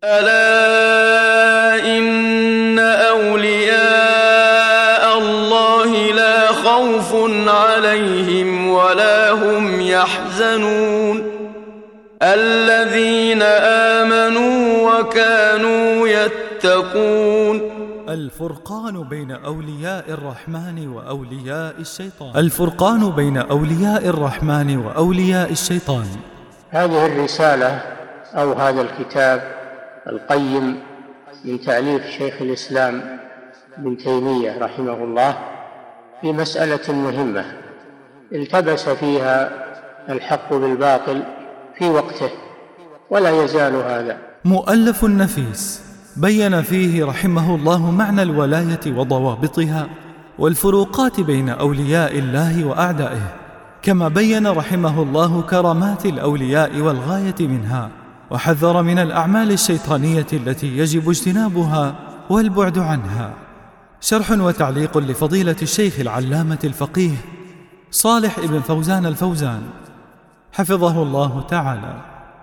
ألا إن أولياء الله لا خوف عليهم ولا هم يحزنون الذين آمنوا وكانوا يتقون. الفرقان بين أولياء الرحمن وأولياء الشيطان. الفرقان بين أولياء الرحمن وأولياء الشيطان. هذه الرسالة أو هذا الكتاب القيم من تأليف شيخ الإسلام ابن تيمية رحمه الله في مسألة مهمة التبس فيها الحق بالباطل في وقته ولا يزال هذا. مؤلف نفيس بين فيه رحمه الله معنى الولاية وضوابطها والفروقات بين أولياء الله وأعدائه، كما بين رحمه الله كرامات الأولياء والغاية منها، وحذر من الأعمال الشيطانية التي يجب اجتنابها والبعد عنها. شرح وتعليق لفضيلة الشيخ العلامة الفقيه صالح ابن فوزان الفوزان حفظه الله تعالى،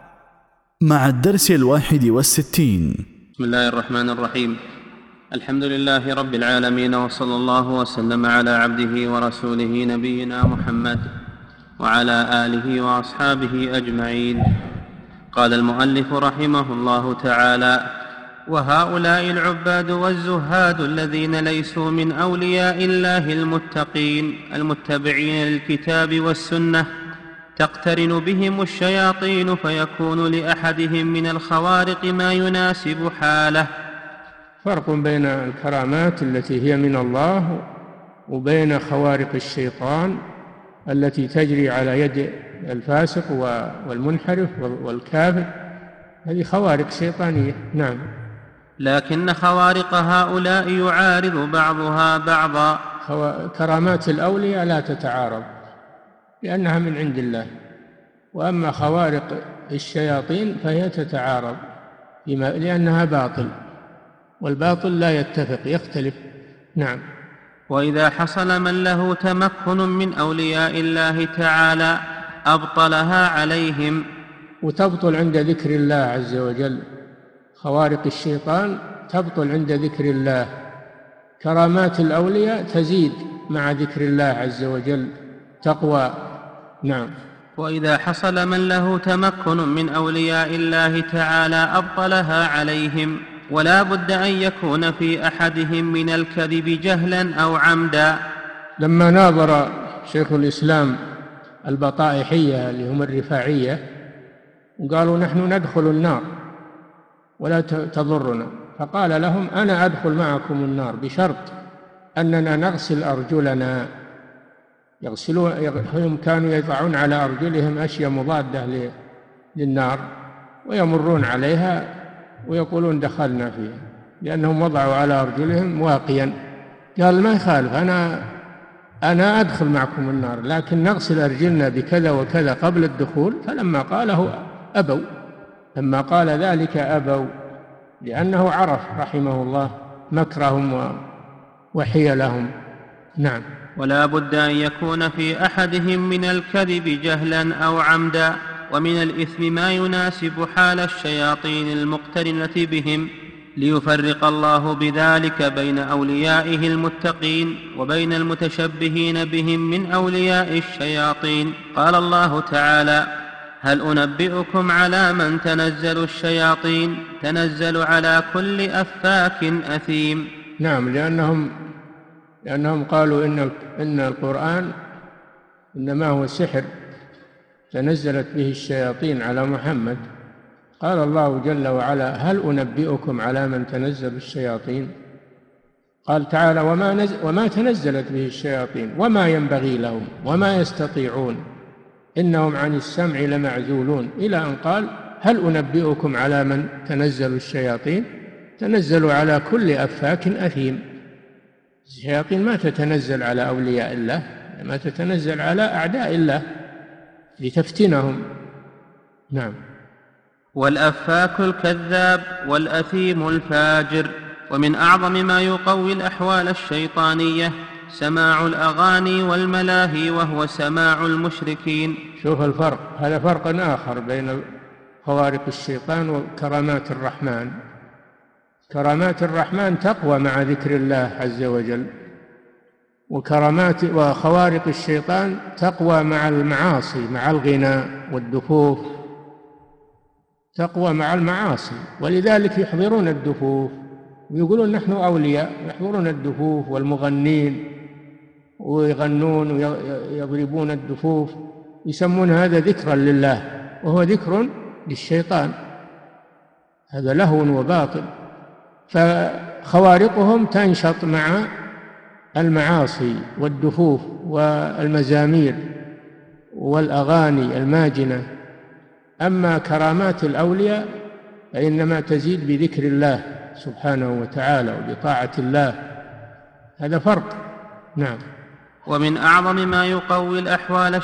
مع الدرس 61. بسم الله الرحمن الرحيم. الحمد لله رب العالمين، وصلى الله وسلم على عبده ورسوله نبينا محمد وعلى آله وأصحابه أجمعين. قال المؤلف رحمه الله تعالى: وهؤلاء العباد والزهاد الذين ليسوا من أولياء الله المتقين المتبعين للكتاب والسنة تقترن بهم الشياطين، فيكون لأحدهم من الخوارق ما يناسب حاله. فرق بين الكرامات التي هي من الله وبين خوارق الشيطان التي تجري على يد الفاسق والمنحرف والكافر، هذه خوارق شيطانية. نعم. لكن خوارق هؤلاء يعارض بعضها بعضا. كرامات الأولياء لا تتعارض لأنها من عند الله، وأما خوارق الشياطين فهي تتعارض لأنها باطل، والباطل لا يتفق، يختلف. نعم. وإذا حصل من له تمكن من أولياء الله تعالى أبطلها عليهم. وتبطل عند ذكر الله عز وجل. خوارق الشيطان تبطل عند ذكر الله، كرامات الأولياء تزيد مع ذكر الله عز وجل، تقوى. نعم. وإذا حصل من له تمكن من أولياء الله تعالى أبطلها عليهم، ولا بد أن يكون في أحدهم من الكذب جهلا أو عمدا. لما ناظر شيخ الإسلام البطائحية اللي هم الرفاعية وقالوا نحن ندخل النار ولا تضرنا، فقال لهم أنا أدخل معكم النار بشرط أننا نغسل أرجلنا. هم كانوا يضعون على أرجلهم أشياء مضادة للنار ويمرون عليها ويقولون دخلنا فيها، لأنهم وضعوا على أرجلهم واقيا. قال ما يخالف، أنا أدخل معكم النار، لكن نغسل أرجلنا بكذا وكذا قبل الدخول. فلما قاله أبوا، لما قال ذلك أبوا، لأنه عرف رحمه الله مكرهم وحيلهم. نعم. ولا بد أن يكون في أحدهم من الكذب جهلا أو عمدا، ومن الإثم ما يناسب حال الشياطين المقترنة بهم، ليفرق الله بذلك بين أوليائه المتقين وبين المتشبهين بهم من أولياء الشياطين. قال الله تعالى: هل أنبئكم على من تنزل الشياطين؟ تنزل على كل أفاك أثيم. نعم، لأنهم قالوا إن القرآن إنما هو سحر تنزلت به الشياطين على محمد. قال الله جل وعلا: هل أنبئكم على من تنزل الشياطين؟ قال تعالى: وما تنزلت به الشياطين وما ينبغي لهم وما يستطيعون إنهم عن السمع لمعزولون، إلى أن قال: هل أنبئكم على من تنزل الشياطين؟ تنزل على كل أفاك أثيم. الشياطين ما تتنزل على أولياء الله، ما تتنزل على أعداء الله لتفتنهم. نعم. والأفاك الكذاب والأثيم الفاجر. ومن أعظم ما يقوي الأحوال الشيطانية سماع الأغاني والملاهي، وهو سماع المشركين. شوف الفرق، هذا فرق آخر بين خوارق الشيطان وكرامات الرحمن. كرامات الرحمن تقوى مع ذكر الله عز وجل، وخوارق الشيطان تقوى مع المعاصي، مع الغناء والدفوف، تقوى مع المعاصي، ولذلك يحضرون الدفوف ويقولون نحن أولياء، يحضرون الدفوف والمغنين ويغنون ويضربون الدفوف، يسمون هذا ذكرا لله وهو ذكر للشيطان، هذا لهو وباطل. فخوارقهم تنشط مع المعاصي والدفوف والمزامير والأغاني الماجنة. أما كرامات الأولياء فإنما تزيد بذكر الله سبحانه وتعالى وبطاعة الله، هذا فرق. نعم. ومن أعظم ما يقوي الأحوال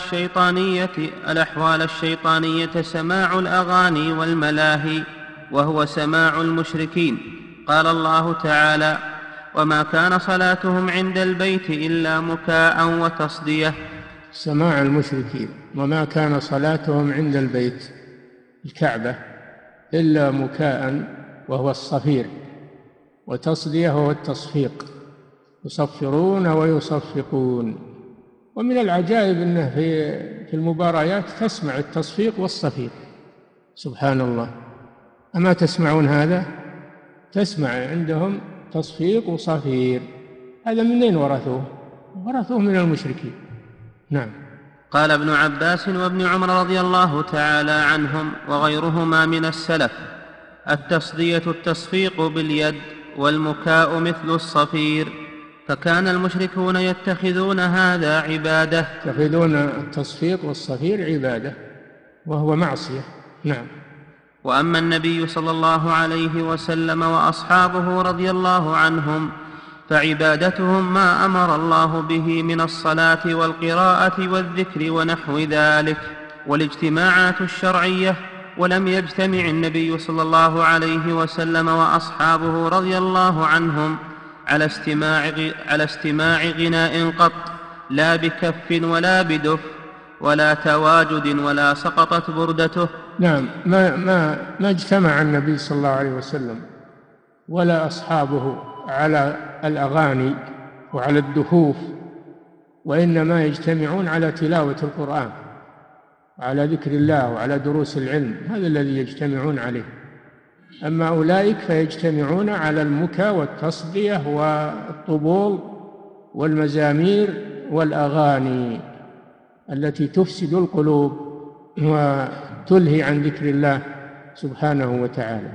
الشيطانية سماع الأغاني والملاهي، وهو سماع المشركين. قال الله تعالى: وما كان صلاتهم عند البيت إلا مكاء وتصدية. سماع المشركين، وما كان صلاتهم عند البيت الكعبة إلا مكاء وهو الصفير، وتصدية وهو التصفيق، يصفرون ويصفقون. ومن العجائب أنه في المباريات تسمع التصفيق والصفير، سبحان الله. أما تسمعون هذا؟ تسمع عندهم تصفيق وصفير، هذا منين ورثوه؟ ورثوه من المشركين. نعم. قال ابن عباس وابن عمر رضي الله تعالى عنهم وغيرهما من السلف: التصدية التصفيق باليد، والمكاء مثل الصفير. فكان المشركون يتخذون هذا عبادة، يتخذون التصفيق والصفير عبادة وهو معصية. نعم. وأما النبي صلى الله عليه وسلم وأصحابه رضي الله عنهم فعبادتهم ما أمر الله به من الصلاة والقراءة والذكر ونحو ذلك والاجتماعات الشرعية. ولم يجتمع النبي صلى الله عليه وسلم وأصحابه رضي الله عنهم على استماع غناء قط، لا بكف ولا بدف ولا تواجد ولا سقطت بردته. نعم. ما اجتمع النبي صلى الله عليه وسلم ولا أصحابه على الأغاني وعلى الدفوف، وإنما يجتمعون على تلاوة القرآن وعلى ذكر الله وعلى دروس العلم، هذا الذي يجتمعون عليه. أما أولئك فيجتمعون على المكى والتصدية والطبول والمزامير والأغاني التي تفسد القلوب وتلهي عن ذكر الله سبحانه وتعالى.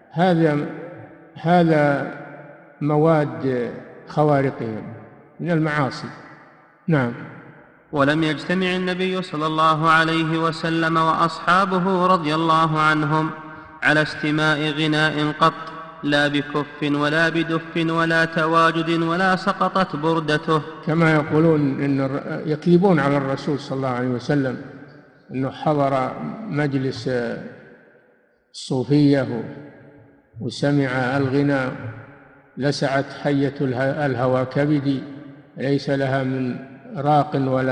هذا مواد خوارقهم من المعاصي. نعم. ولم يجتمع النبي صلى الله عليه وسلم وأصحابه رضي الله عنهم على استماع غناء قط، لا بكف ولا بدف ولا تواجد ولا سقطت بردته. كما يقولون إن يكذبون على الرسول صلى الله عليه وسلم أنه حضر مجلس الصوفية وسمع الغناء، لسعت حية الهوى كبدي، ليس لها من راق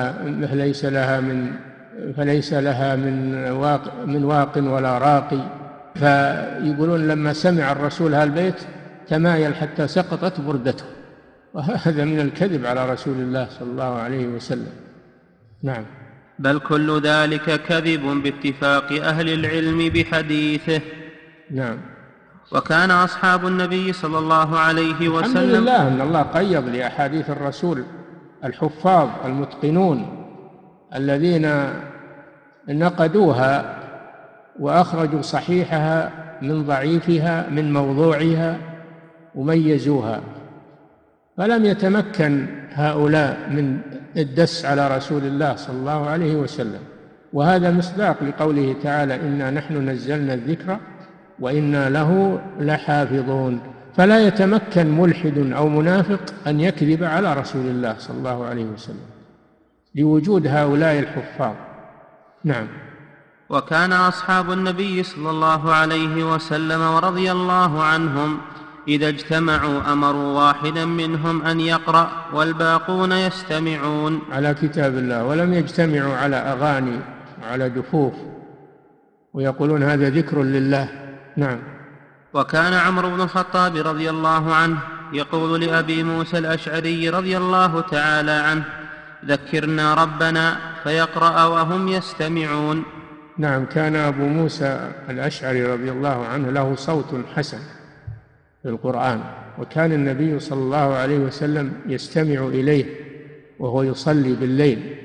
فليس لها من واق ولا راقي. فيقولون لما سمع الرسول هالبيت تمايل حتى سقطت بردته، وهذا من الكذب على رسول الله صلى الله عليه وسلم. نعم. بل كل ذلك كذب باتفاق أهل العلم بحديثه. نعم. وكان أصحاب النبي صلى الله عليه وسلم، الحمد لله أن الله قيض لأحاديث الرسول الحفاظ المتقنون الذين نقدوها وأخرجوا صحيحها من ضعيفها من موضوعها وميزوها، فلم يتمكن هؤلاء من الدس على رسول الله صلى الله عليه وسلم. وهذا مصداق لقوله تعالى: إنا نحن نزلنا الذكر وإنا له لحافظون. فلا يتمكن ملحد أو منافق أن يكذب على رسول الله صلى الله عليه وسلم لوجود هؤلاء الحفاظ. نعم. وكان أصحاب النبي صلى الله عليه وسلم ورضي الله عنهم إذا اجتمعوا أمروا واحدا منهم أن يقرأ والباقون يستمعون على كتاب الله، ولم يجتمعوا على أغاني وعلى دفوف ويقولون هذا ذكر لله. نعم. وكان عمرو بن الخطاب رضي الله عنه يقول لأبي موسى الأشعري رضي الله تعالى عنه: ذكرنا ربنا، فيقرأ وهم يستمعون. نعم، كان أبو موسى الأشعري رضي الله عنه له صوت حسن في القرآن، وكان النبي صلى الله عليه وسلم يستمع إليه وهو يصلي بالليل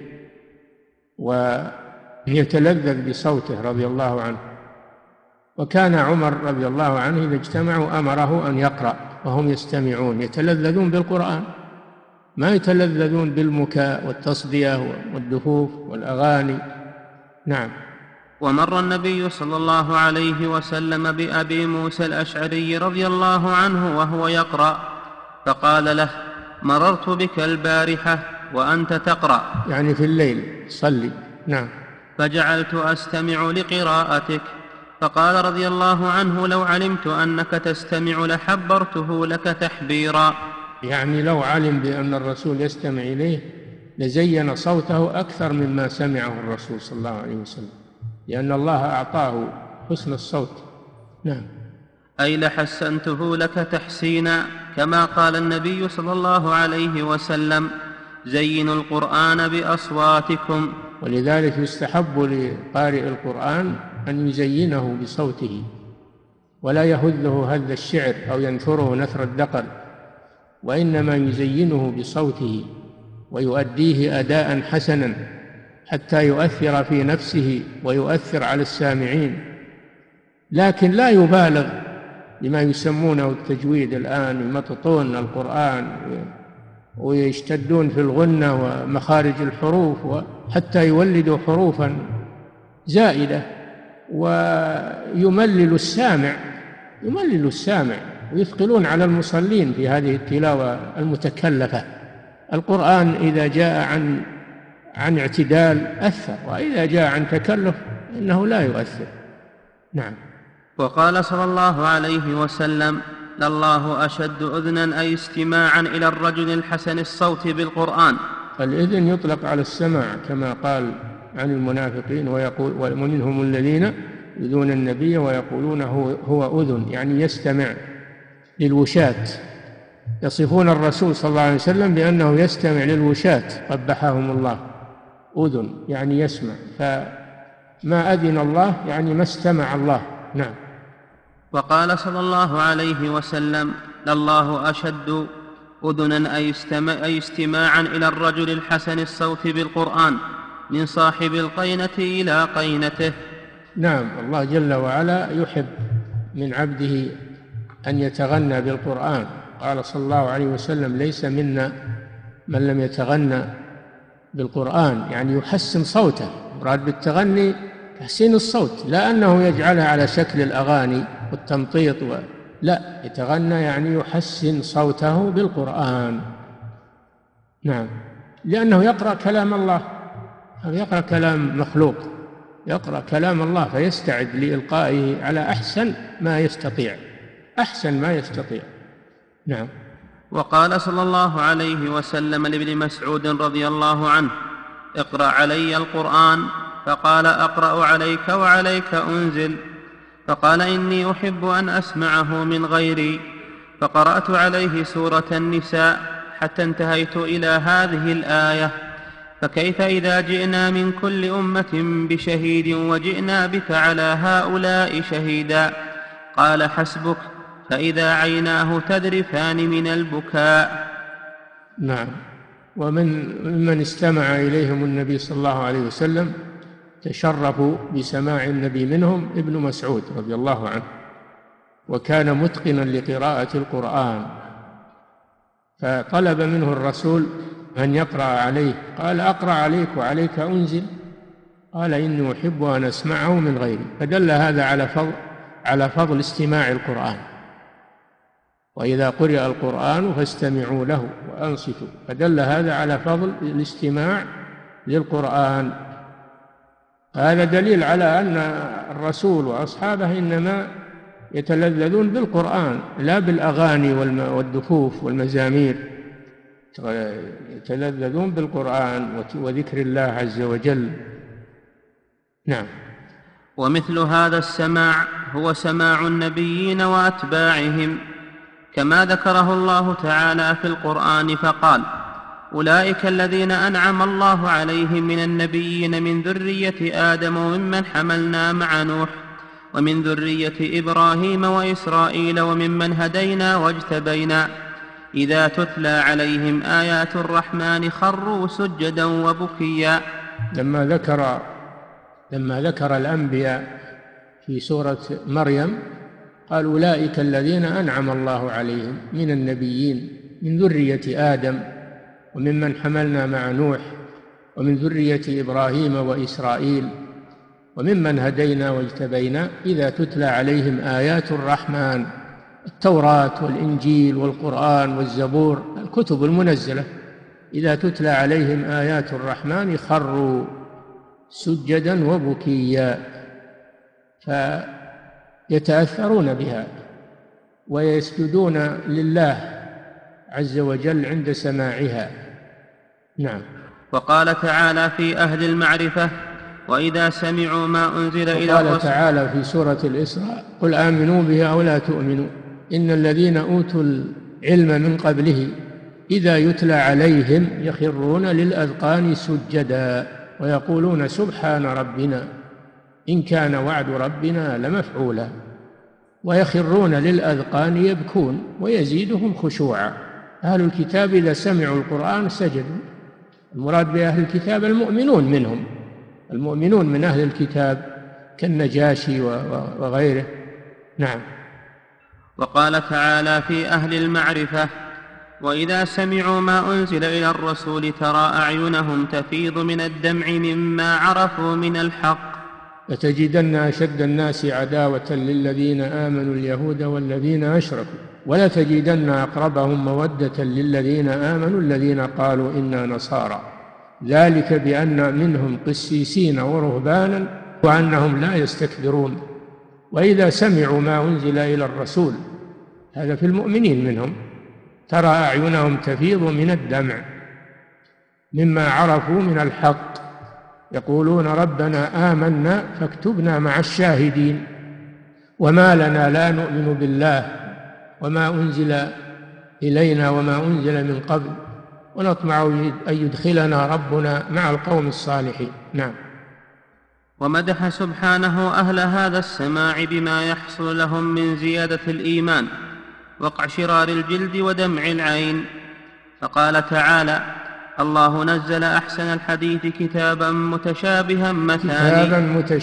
ويتلذذ بصوته رضي الله عنه. وكان عمر رضي الله عنه إذا اجتمعوا أمره أن يقرأ وهم يستمعون، يتلذذون بالقرآن، ما يتلذذون بالمكاء والتصدية والدفوف والأغاني. نعم. ومر النبي صلى الله عليه وسلم بأبي موسى الأشعري رضي الله عنه وهو يقرأ، فقال له: مررت بك البارحة وأنت تقرأ، يعني في الليل صلي. نعم. فجعلت أستمع لقراءتك، فقال رضي الله عنه: لو علمت أنك تستمع لحبرته لك تحبيرا. يعني لو علم بأن الرسول يستمع إليه لزين صوته أكثر مما سمعه الرسول صلى الله عليه وسلم، لأن الله أعطاه حسن الصوت. نعم. أي لحسنته لك تحسينا، كما قال النبي صلى الله عليه وسلم: زينوا القرآن بأصواتكم. ولذلك يستحب لقارئ القرآن أن يزينه بصوته، ولا يهذه هذ الشعر أو ينثره نثر الدقل، وإنما يزينه بصوته ويؤديه أداء حسنا حتى يؤثر في نفسه ويؤثر على السامعين. لكن لا يبالغ بما يسمونه التجويد الآن، يمططون القرآن ويشتدون في الغنة ومخارج الحروف حتى يولدوا حروفا زائدة، ويملل السامع ويثقلون على المصلين في هذه التلاوة المتكلفة. القرآن إذا جاء عن اعتدال أثر، وإذا جاء عن تكلف إنه لا يؤثر. نعم. وقال صلى الله عليه وسلم: لله أشد أذنا أي استماعا إلى الرجل الحسن الصوت بالقرآن. الإذن يطلق على السماع كما قال عن المنافقين: ومنهم الذين يؤذون النبي ويقولون هو أذن، يعني يستمع للوشاة. يصفون الرسول صلى الله عليه وسلم بأنه يستمع للوشاة قبحهم الله. أذن يعني يسمع، فما أذن الله يعني ما استمع الله. نعم. وقال صلى الله عليه وسلم: لله أشد أذنا أي استماعا إلى الرجل الحسن الصوت بالقرآن من صاحب القينة إلى قينته. نعم. الله جل وعلا يحب من عبده أن يتغنى بالقرآن. قال صلى الله عليه وسلم: ليس منا من لم يتغنى بالقرآن، يعني يحسن صوته. مراد بالتغني تحسين الصوت، لا أنه يجعلها على شكل الأغاني والتمطيط لا، يتغنى يعني يحسن صوته بالقرآن. نعم. لأنه يقرأ كلام الله، يقرأ كلام مخلوق، يقرأ كلام الله فيستعد لإلقائه على أحسن ما يستطيع. نعم. وقال صلى الله عليه وسلم لابن مسعود رضي الله عنه: اقرأ علي القرآن، فقال: أقرأ عليك وعليك أنزل. فقال: إني أحب أن أسمعه من غيري. فقرأت عليه سورة النساء حتى انتهيت إلى هذه الآية: فكيف إذا جئنا من كل أمة بشهيد وجئنا بك على هؤلاء شهيدا. قال: حسبك، فإذا عيناه تذرفان من البكاء. نعم. ومن استمع إليهم النبي صلى الله عليه وسلم تشرفوا بسماع النبي منهم ابن مسعود رضي الله عنه، وكان متقنا لقراءة القرآن، فطلب منه الرسول أن يقرأ عليه. قال: أقرأ عليك وعليك أنزل. قال: إني أحب أن أسمعه من غيري. فدل هذا على فضل استماع القرآن. وإذا قرئ القرآن فاستمعوا له وأنصتوا، فدل هذا على فضل الاستماع للقرآن. هذا دليل على أن الرسول وأصحابه إنما يتلذذون بالقرآن لا بالأغاني والدفوف والمزامير، يتلذذون بالقرآن وذكر الله عز وجل. نعم. ومثل هذا السماع هو سماع النبيين وأتباعهم، كما ذكره الله تعالى في القرآن فقال: أولئك الذين أنعم الله عليهم من النبيين من ذرية آدم وممن حملنا مع نوح ومن ذرية إبراهيم وإسرائيل وممن هدينا واجتبينا إذا تتلى عليهم آيات الرحمن خروا سجدا وبكيا. لما ذكر الأنبياء في سورة مريم قال: أولئك الذين أنعم الله عليهم من النبيين من ذرية آدم وممن حملنا مع نوح ومن ذرية إبراهيم وإسرائيل وممن هدينا واجتبينا إذا تتلى عليهم آيات الرحمن، التوراة والإنجيل والقرآن والزبور، الكتب المنزلة، إذا تتلى عليهم آيات الرحمن خروا سجدا وبكيا، فيتأثرون بها ويسجدون لله عز وجل عند سماعها. نعم. وقال تعالى في أهل المعرفة: وإذا سمعوا ما أنزل إلى الرسول. وقال تعالى في سورة الإسراء: قل آمنوا به أو لا تؤمنوا إن الذين أوتوا العلم من قبله إذا يتلى عليهم يخرون للأذقان سجدا ويقولون سبحان ربنا إن كان وعد ربنا لمفعولا، ويخرون للأذقان يبكون ويزيدهم خشوعا. أهل الكتاب إذا سمعوا القرآن سجدوا. المراد بأهل الكتاب المؤمنون منهم، المؤمنون من أهل الكتاب كالنجاشي وغيره. نعم. وقال تعالى في أهل المعرفة: وإذا سمعوا ما أنزل إلى الرسول ترى أعينهم تفيض من الدمع مما عرفوا من الحق. لتجدن أشد الناس عداوة للذين آمنوا اليهود والذين أشركوا ولتجدن أقربهم مودة للذين آمنوا الذين قالوا إنا نصارى ذلك بأن منهم قسيسين ورهبانا وأنهم لا يستكبرون. وإذا سمعوا ما أنزل إلى الرسول، هذا في المؤمنين منهم، ترى أعينهم تفيض من الدمع مما عرفوا من الحق يقولون ربنا آمنا فاكتبنا مع الشاهدين وما لنا لا نؤمن بالله وما أنزل إلينا وما أنزل من قبل ونطمع أن يدخلنا ربنا مع القوم الصالحين. نعم. ومدح سبحانه أهل هذا السماع بما يحصل لهم من زيادة الإيمان وقشرار الجلد ودمع العين، فقال تعالى: الله نزل أحسن الحديث كتابا متشابها مثاني. كتابا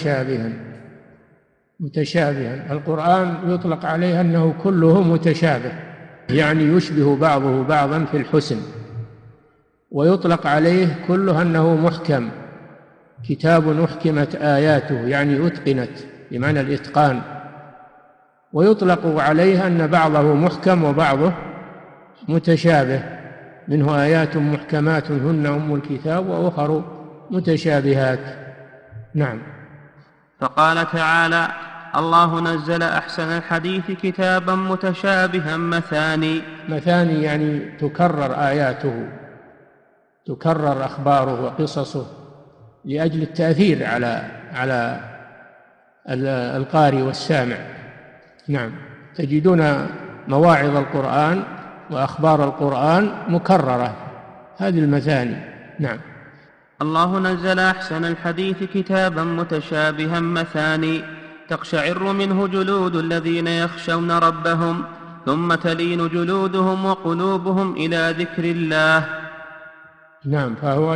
متشابها. القرآن يطلق عليه أنه كله متشابه، يعني يشبه بعضه بعضا في الحسن، ويطلق عليه كله أنه محكم، كتاب أحكمت آياته يعني أتقنت بمعنى الإتقان، ويطلق عليه أن بعضه محكم وبعضه متشابه، منه آيات محكمات هن أم الكتاب وأخر متشابهات. نعم. فقال تعالى: الله نزل أحسن الحديث كتابا متشابها مثاني. مثاني يعني تكرر آياته، تكرر أخباره وقصصه لأجل التأثير على القارئ والسامع. نعم. تجدون مواعظ القرآن وأخبار القرآن مكررة، هذه المثاني. نعم. الله نزل أحسن الحديث كتابا متشابها مثاني تقشعر منه جلود الذين يخشون ربهم ثم تلين جلودهم وقلوبهم إلى ذكر الله. نعم. فهو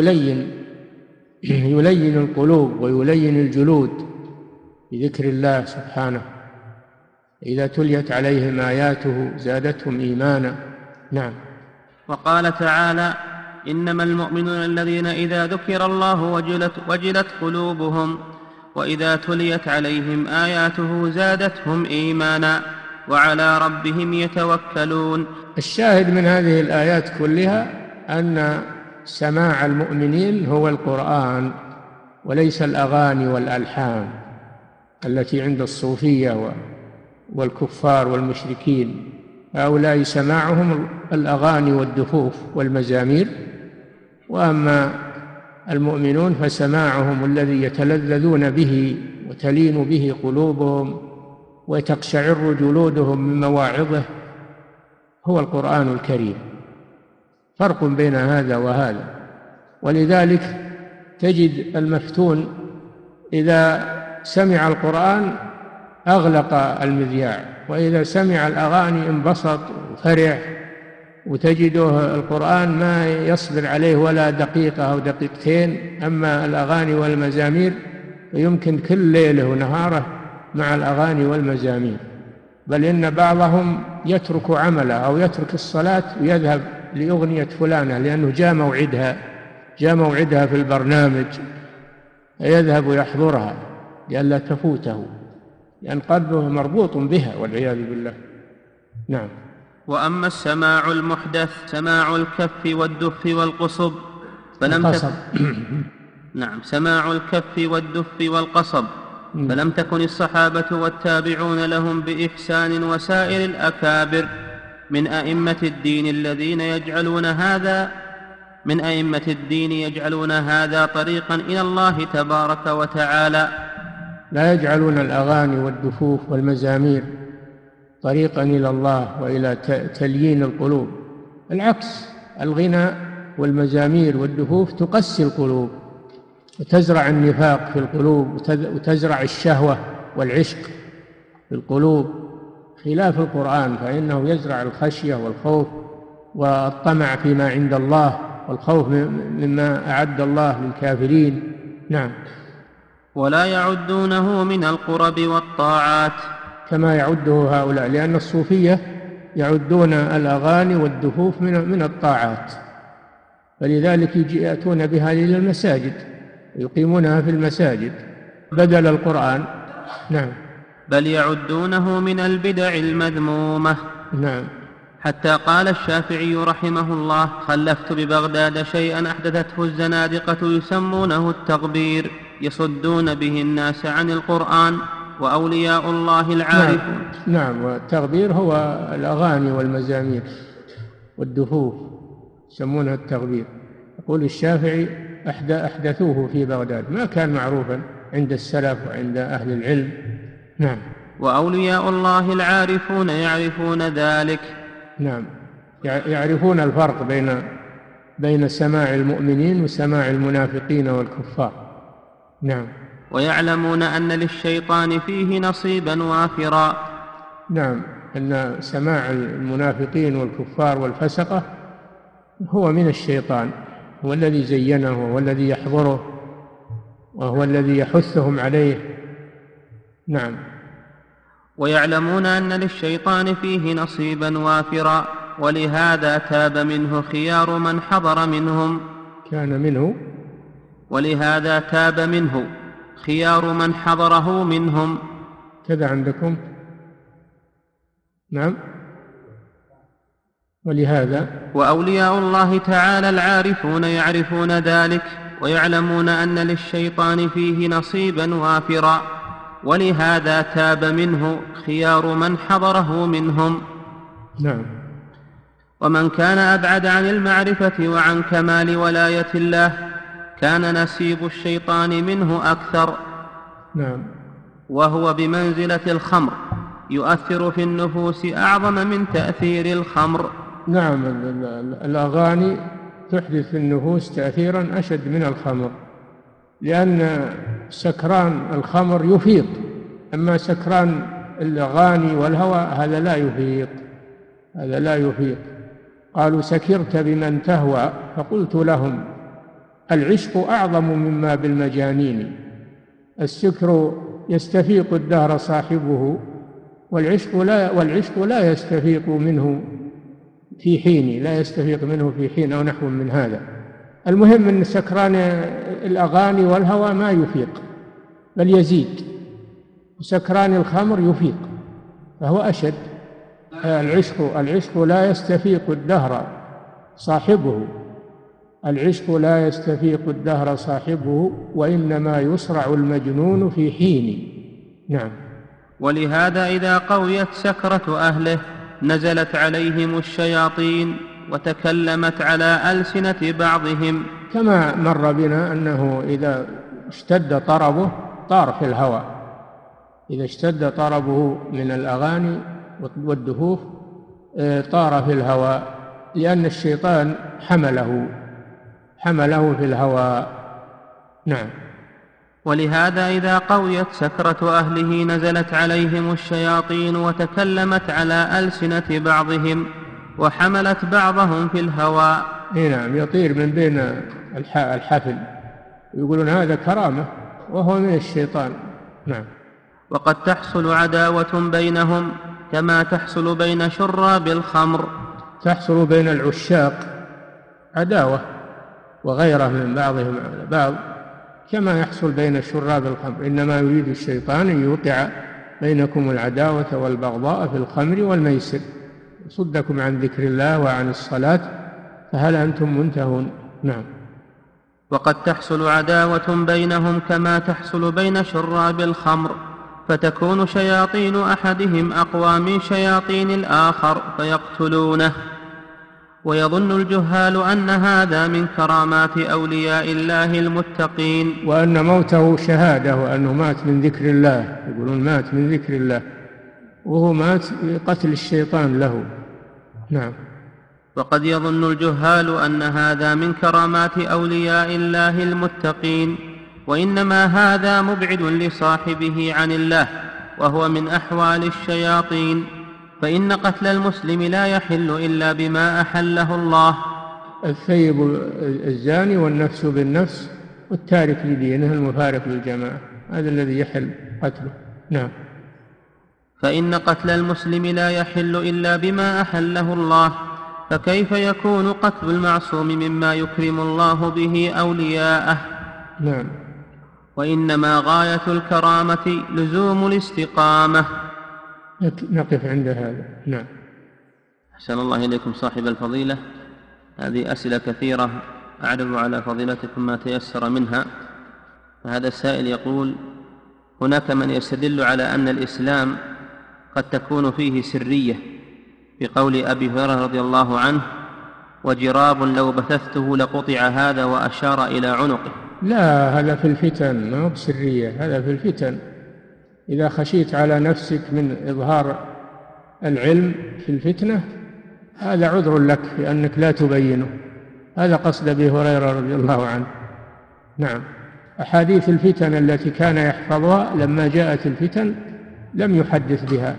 يلين القلوب ويلين الجلود بذكر الله سبحانه. إذا تليت عليهم آياته زادتهم إيمانا. نعم. وقال تعالى: إنما المؤمنون الذين إذا ذكر الله وجلت قلوبهم وإذا تليت عليهم آياته زادتهم إيمانا وعلى ربهم يتوكلون. الشاهد من هذه الآيات كلها أن سماع المؤمنين هو القرآن وليس الأغاني والألحان التي عند الصوفية والكفار والمشركين، هؤلاء سماعهم الأغاني والدفوف والمزامير، وأما المؤمنون فسماعهم الذي يتلذذون به وتلين به قلوبهم وتقشعر جلودهم من مواعظه هو القرآن الكريم. فرق بين هذا وهذا. ولذلك تجد المفتون إذا سمع القرآن أغلق المذياع، وإذا سمع الأغاني انبسط وفرح، وتجده القرآن ما يصبر عليه ولا دقيقة أو دقيقتين. أما الأغاني والمزامير يمكن كل ليله ونهاره مع الأغاني والمزامير، بل إن بعضهم يترك عمله أو يترك الصلاة ويذهب لأغنية فلانة لأنه جاء موعدها في البرنامج، يذهب يحضرها لئلا تفوته، لأن قلبه مربوط بها والعياذ بالله. نعم. وأما السماع المحدث سماع الكف والدف والقصب سماع الكف والدف والقصب فلم تكن الصحابة والتابعون لهم بإحسان وسائر الأكابر من أئمة الدين يجعلون هذا طريقا إلى الله تبارك وتعالى. لا يجعلون الأغاني والدفوف والمزامير طريقا إلى الله وإلى تليين القلوب، العكس، الغناء والمزامير والدفوف تقسي القلوب وتزرع النفاق في القلوب وتزرع الشهوة والعشق في القلوب، خلاف القرآن فإنه يزرع الخشية والخوف والطمع فيما عند الله والخوف مما أعد الله للكافرين. نعم. ولا يعدونه من القرب والطاعات كما يعده هؤلاء، لأن الصوفية يعدون الأغاني والدفوف من الطاعات، فلذلك يأتون بها إلى المساجد ويقيمونها في المساجد بدل القرآن. نعم. بل يعدونه من البدع المذمومة. نعم. حتى قال الشافعي رحمه الله: خلفت ببغداد شيئا أحدثته الزنادقة يسمونه التغبير، يصدون به الناس عن القرآن، وأولياء الله العارفون. نعم. والتغبير هو الأغاني والمزامير والدفوف يسمونها التغبير. يقول الشافعي أحدثوه في بغداد، ما كان معروفا عند السلف وعند أهل العلم. نعم. وأولياء الله العارفون يعرفون ذلك. نعم. يعرفون الفرق بين سماع المؤمنين وسماع المنافقين والكفار. نعم. ويعلمون أن للشيطان فيه نصيبا وافرا. نعم. أن سماع المنافقين والكفار والفسقة هو من الشيطان، هو الذي زينه وهو الذي يحضره وهو الذي يحثهم عليه. نعم. ويعلمون أن للشيطان فيه نصيبا وافرا، ولهذا تاب منه خيار من حضر منهم. ولهذا تاب منه خيار من حضره منهم. كذا عندكم. نعم. ولهذا وأولياء الله تعالى العارفون يعرفون ذلك، ويعلمون أن للشيطان فيه نصيبا وافرا، ولهذا تاب منه خيار من حضره منهم. نعم. ومن كان أبعد عن المعرفة وعن كمال ولاية الله كان نصيب الشيطان منه أكثر. نعم. وهو بمنزلة الخمر، يؤثر في النفوس أعظم من تأثير الخمر. نعم. الأغاني تحدث في النفوس تأثيرا أشد من الخمر، لأن سكران الخمر يفيق، أما سكران الأغاني والهوى هذا لا يفيق. قالوا: سكرت بمن تهوى، فقلت لهم: العشق أعظم مما بالمجانين. السكر يستفيق الدهر صاحبه، والعشق لا يستفيق منه في حين، أو نحو من هذا. المهم أن سكران الأغاني والهوى ما يفيق بل يزيد، وسكران الخمر يفيق فهو أشد. العشق لا يستفيق الدهر صاحبه، وإنما يصرع المجنون في حين. نعم. ولهذا إذا قويت سكرة أهله نزلت عليهم الشياطين وتكلمت على ألسنة بعضهم، كما مر بنا أنه إذا اشتد طربه طار في الهواء إذا اشتد طربه من الأغاني والدفوف طار في الهواء، لأن الشيطان حمله في الهواء. نعم. ولهذا إذا قويت سكرة أهله نزلت عليهم الشياطين وتكلمت على ألسنة بعضهم وحملت بعضهم في الهواء. نعم، يطير من بين الحفل، يقولون هذا كرامة وهو من الشيطان. نعم. وقد تحصل عداوة بينهم كما تحصل بين شراب الخمر. تحصل بين العشاق عداوة وغيرة من بعضهم على بعض كما يحصل بين شراب الخمر. إنما يريد الشيطان أن يوقع بينكم العداوة والبغضاء في الخمر والميسر يصدكم عن ذكر الله وعن الصلاة فهل أنتم منتهون. نعم. وقد تحصل عداوة بينهم كما تحصل بين شراب الخمر، فتكون شياطين أحدهم أقوى من شياطين الآخر فيقتلونه. ويظن الجهال أن هذا من كرامات أولياء الله المتقين، وأن موته شهادة، وأنه مات من ذكر الله. يقولون مات من ذكر الله وهو مات بقتل الشيطان له. نعم. وقد يظن الجهال أن هذا من كرامات أولياء الله المتقين، وإنما هذا مبعد لصاحبه عن الله، وهو من أحوال الشياطين. فإن قتل المسلم لا يحل إلا بما أحله الله. الثيب الزاني والنفس بالنفس والتارك لدينه المفارق للجماعة، هذا الذي يحل قتله. نعم. فإن قتل المسلم لا يحل إلا بما أحله الله، فكيف يكون قتل المعصوم مما يكرم الله به أولياءه؟ نعم. وإنما غاية الكرامة لزوم الاستقامة. نقف عند هذا. نعم. أحسن الله إليكم صاحب الفضيلة. هذه أسئلة كثيرة أعرض على فضيلتكم ما تيسر منها. فهذا السائل يقول: هناك من يستدل على أن الإسلام قد تكون فيه سرية، بقول أبي هريرة رضي الله عنه: وجراب لو بثثته لقطع هذا، وأشار إلى عنقه. لا، هذا في الفتن، ما هو بسرية، هذا في الفتن. إذا خشيت على نفسك من إظهار العلم في الفتنة هذا عذر لك في أنك لا تبينه. هذا قصد أبي هريرة رضي الله عنه. نعم. أحاديث الفتن التي كان يحفظها لما جاءت الفتن لم يحدث بها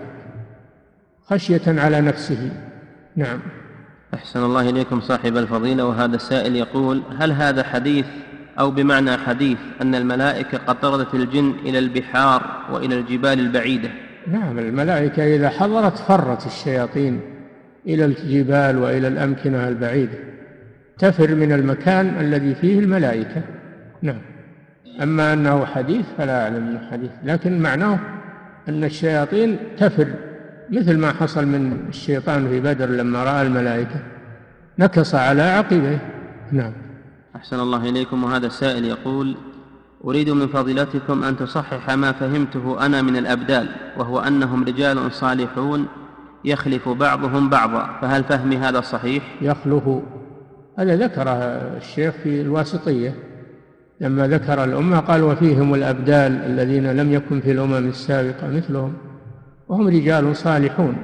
خشية على نفسه. نعم. أحسن الله إليكم صاحب الفضيلة. وهذا السائل يقول: هل هذا حديث أو بمعنى حديث أن الملائكة قد طردت الجن إلى البحار وإلى الجبال البعيدة؟ نعم، الملائكة إذا حضرت فرت الشياطين إلى الجبال وإلى الأمكنة البعيدة، تفر من المكان الذي فيه الملائكة. نعم. أما أنه حديث فلا أعلم أنه حديث، لكن معناه أن الشياطين تفر، مثل ما حصل من الشيطان في بدر لما رأى الملائكة نكص على عقبه. نعم. أحسن الله إليكم. وهذا السائل يقول: أريد من فضيلتكم أن تصحح ما فهمته أنا من الأبدال، وهو أنهم رجال صالحون يخلف بعضهم بعضا، فهل فهمي هذا صحيح؟ يخلف، هذا ذكره الشيخ في الواسطية لما ذكر الأمة، قال: وفيهم الأبدال الذين لم يكن في الأمم السابقة مثلهم، وهم رجال صالحون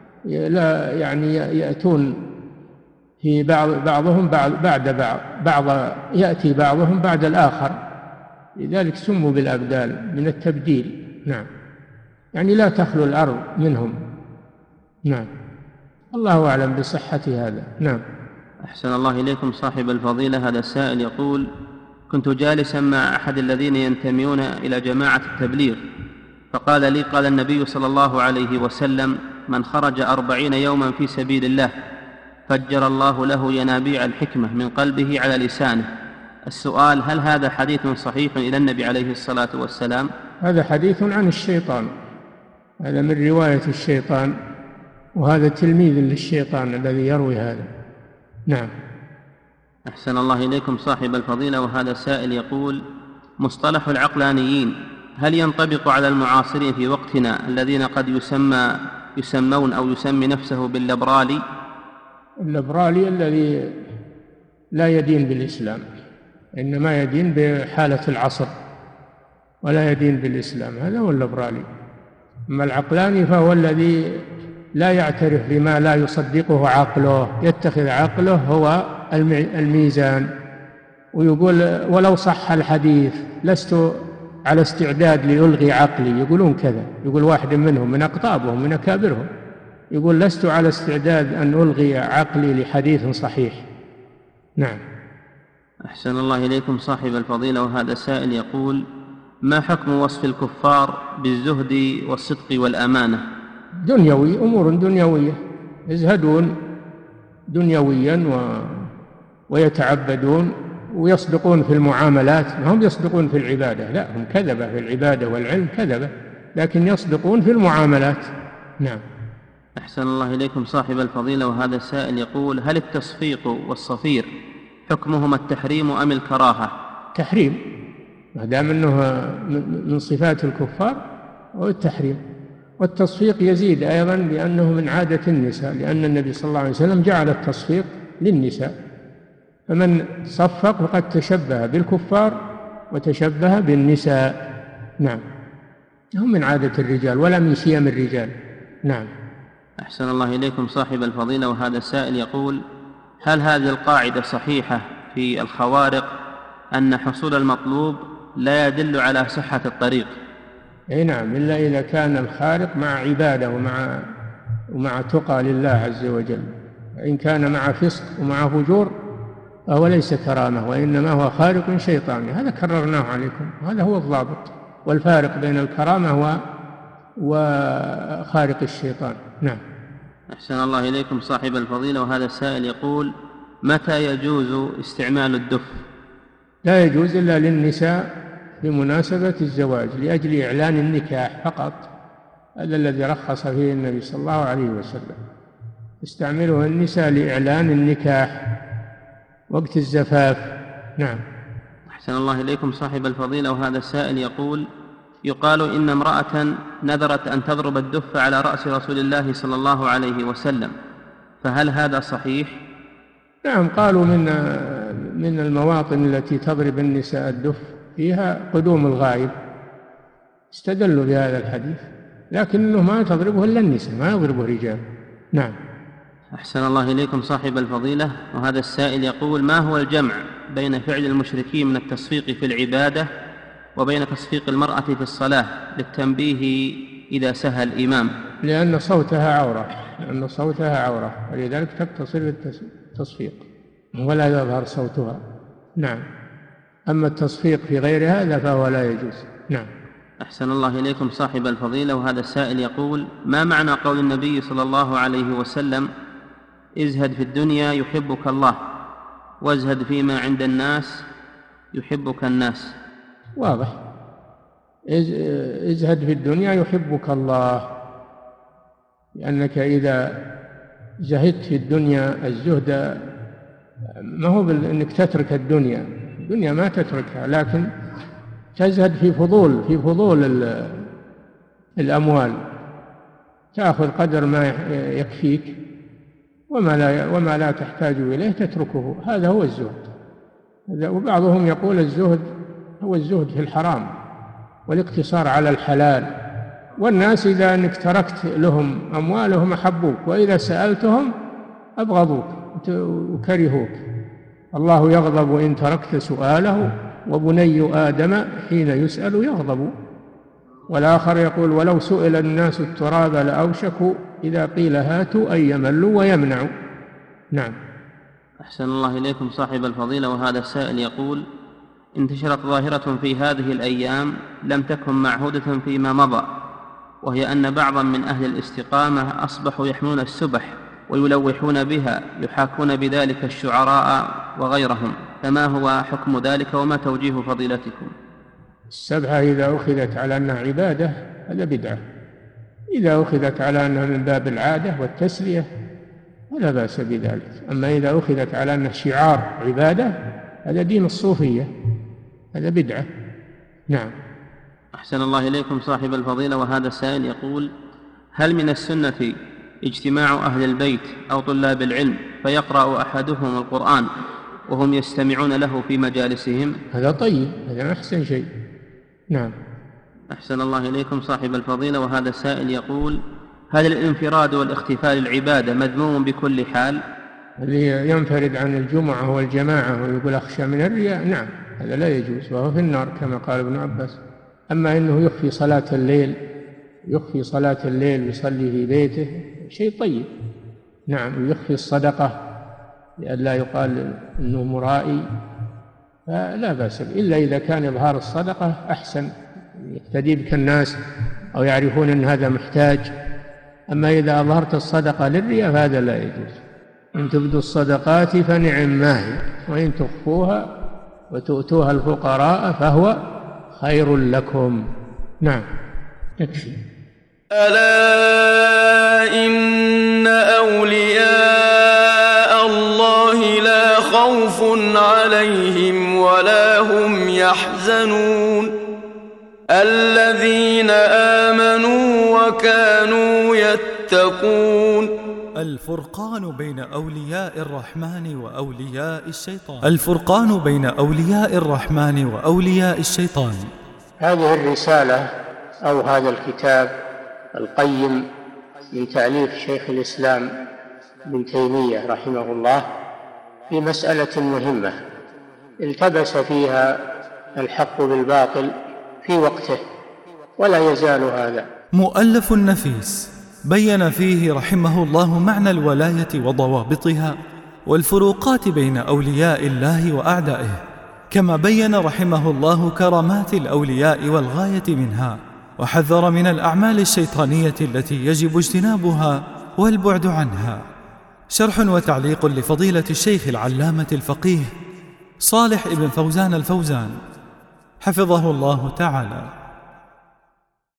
لا يعني يأتون في بعضهم بعد بعض يأتي بعضهم بعد الآخر، لذلك سموا بالأبدال من التبديل. نعم. يعني لا تخلو الأرض منهم. نعم. الله أعلم بصحة هذا. نعم. أحسن الله إليكم صاحب الفضيلة. هذا السائل يقول: كنت جالسا مع أحد الذين ينتمون إلى جماعة التبليغ، فقال لي: قال النبي صلى الله عليه وسلم: من خرج 40 يوما في سبيل الله فجر الله له ينابيع الحكمة من قلبه على لسانه. السؤال: هل هذا حديث صحيح إلى النبي عليه الصلاة والسلام؟ هذا حديث عن الشيطان، هذا من رواية الشيطان، وهذا تلميذ للشيطان الذي يروي هذا. نعم. أحسن الله إليكم صاحب الفضيلة. وهذا السائل يقول: مصطلح العقلانيين هل ينطبق على المعاصرين في وقتنا الذين قد يسمون أو يسمي نفسه بالليبرالي؟ الليبرالي الذي لا يدين بالإسلام، إنما يدين بحالة العصر ولا يدين بالإسلام، هذا هو الليبرالي. أما العقلاني فهو الذي لا يعترف بما لا يصدقه عقله، يتخذ عقله هو الميزان، ويقول ولو صح الحديث لست على استعداد لألغي عقلي. يقولون كذا، يقول واحد منهم من أقطابهم من أكابرهم يقول لست على استعداد أن ألغي عقلي لحديث صحيح. نعم. أحسن الله إليكم صاحب الفضيلة، وهذا سائل يقول: ما حكم وصف الكفار بالزهد والصدق والأمانة؟ دنيوي، أمور دنيوية، يزهدون دنيويا ويتعبدون ويصدقون في المعاملات، ما هم يصدقون في العبادة، لا، هم كذبة في العبادة والعلم كذبة، لكن يصدقون في المعاملات. نعم. أحسن الله إليكم صاحب الفضيلة، وهذا السائل يقول: هل التصفيق والصفير حكمهما التحريم أم الكراهة؟ تحريم، ما دام أنه من صفات الكفار، هو التحريم. والتصفيق يزيد أيضا لأنه من عادة النساء، لأن النبي صلى الله عليه وسلم جعل التصفيق للنساء، فمن صفق فقد تشبه بالكفار وتشبه بالنساء. نعم. هم من عادة الرجال ولا من شيم الرجال. نعم. أحسن الله إليكم صاحب الفضيلة، وهذا السائل يقول: هل هذه القاعدة صحيحة في الخوارق أن حصول المطلوب لا يدل على صحة الطريق؟ أي نعم، إلا إذا كان الخارق مع عبادة ومع تقى لله عز وجل. إن كان مع فسق ومع فجور فهو ليس كرامة، وإنما هو خارق شيطاني. هذا كررناه عليكم، هذا هو الضابط والفارق بين الكرامة وخارق الشيطان. نعم. أحسن الله إليكم صاحب الفضيلة، وهذا السائل يقول: متى يجوز استعمال الدف؟ لا يجوز إلا للنساء بمناسبة الزواج، لأجل إعلان النكاح فقط، هذا الذي رخص فيه النبي صلى الله عليه وسلم. يستعمله النساء لإعلان النكاح وقت الزفاف. نعم. أحسن الله إليكم صاحب الفضيلة، وهذا السائل يقول: يقال إن امرأة نذرت أن تضرب الدف على رأس رسول الله صلى الله عليه وسلم، فهل هذا صحيح؟ نعم، قالوا من المواطن التي تضرب النساء الدف فيها قدوم الغائب، استدلوا بهذا الحديث، لكنه ما تضربه إلا النساء، ما يضربه رجال. نعم. أحسن الله إليكم صاحب الفضيلة، وهذا السائل يقول: ما هو الجمع بين فعل المشركين من التصفيق في العبادة وبين تصفيق المرأة في الصلاة للتنبيه إذا سهى الإمام؟ لأن صوتها عورة، ولذلك تقتصر بالتصفيق ولا يظهر صوتها. نعم. أما التصفيق في غير هذا فهو لا يجوز. نعم. أحسن الله إليكم صاحب الفضيلة، وهذا السائل يقول: ما معنى قول النبي صلى الله عليه وسلم: ازهد في الدنيا يحبك الله، وازهد فيما عند الناس يحبك الناس؟ واضح، ازهد في الدنيا يحبك الله، لأنك إذا زهدت في الدنيا، الزهد ما هو أنك تترك الدنيا ما تتركها، لكن تزهد في فضول الأموال، تأخذ قدر ما يكفيك، وما لا تحتاج إليه تتركه، هذا هو الزهد. وبعضهم يقول الزهد هو الزهد في الحرام والاقتصار على الحلال، والناس إذا أنك تركت لهم أموالهم أحبوك، وإذا سألتهم أبغضوك وكرهوك. الله يغضب إن تركت سؤاله، وبني آدم حين يسأل يغضب. والآخر يقول: ولو سئل الناس التراب لأوشكوا إذا قيل هاتوا أن يملوا ويمنعوا. نعم. أحسن الله إليكم صاحب الفضيلة، وهذا السائل يقول: انتشرت ظاهرة في هذه الأيام لم تكن معهودة فيما مضى، وهي أن بعضا من أهل الاستقامة أصبحوا يحملون السبح ويلوحون بها، يحاكون بذلك الشعراء وغيرهم، فما هو حكم ذلك وما توجيه فضيلتكم؟ السبحة إذا أخذت على أنها عبادة هذا بدعة، إذا أخذت على أنها من باب العادة والتسلية فلا بأس بذلك. أما إذا أخذت على أنها شعار عبادة هذا دين الصوفية، هذا بدعة. نعم. أحسن الله إليكم صاحب الفضيلة، وهذا السائل يقول: هل من السنة اجتماع أهل البيت أو طلاب العلم فيقرأ أحدهم القرآن وهم يستمعون له في مجالسهم؟ هذا طيب، هذا أحسن شيء. نعم. أحسن الله إليكم صاحب الفضيلة. وهذا السائل يقول: هل الانفراد والاختفاء للعبادة مذموم بكل حال؟ اللي ينفرد عن الجمعة والجماعة ويقول أخشى من الرياء، نعم، هذا لا يجوز وهو في النار كما قال ابن عباس. أما أنه يخفي صلاة الليل ويصلي في بيته شيء طيب، نعم، ويخفي الصدقة لئلا يقال أنه مرائي، فلا بأس، إلا إذا كان إظهار الصدقة أحسن، يقتدي بك الناس أو يعرفون أن هذا محتاج. أما إذا أظهرت الصدقة للرياء فهذا لا يجوز. إن تبدوا الصدقات فنعم ما هي، وإن تخفوها وتؤتوها الفقراء فهو خير لكم. نعم، يكفي. ألا إن أولياء الله لا خوف عليهم ولا هم يحزنون الذين آمنوا وكانوا يتقون. الفرقان بين أولياء الرحمن وأولياء الشيطان. الفرقان بين أولياء الرحمن وأولياء الشيطان. هذه الرسالة أو هذا الكتاب القيم من تأليف شيخ الإسلام ابن تيمية رحمه الله في مسألة مهمة التبس فيها الحق بالباطل في وقته، ولا يزال هذا. مؤلف نفيس بين فيه رحمه الله معنى الولاية وضوابطها والفروقات بين أولياء الله وأعدائه، كما بين رحمه الله كرامات الأولياء والغاية منها، وحذر من الأعمال الشيطانية التي يجب اجتنابها والبعد عنها. شرح وتعليق لفضيلة الشيخ العلامة الفقيه صالح ابن فوزان الفوزان حفظه الله تعالى.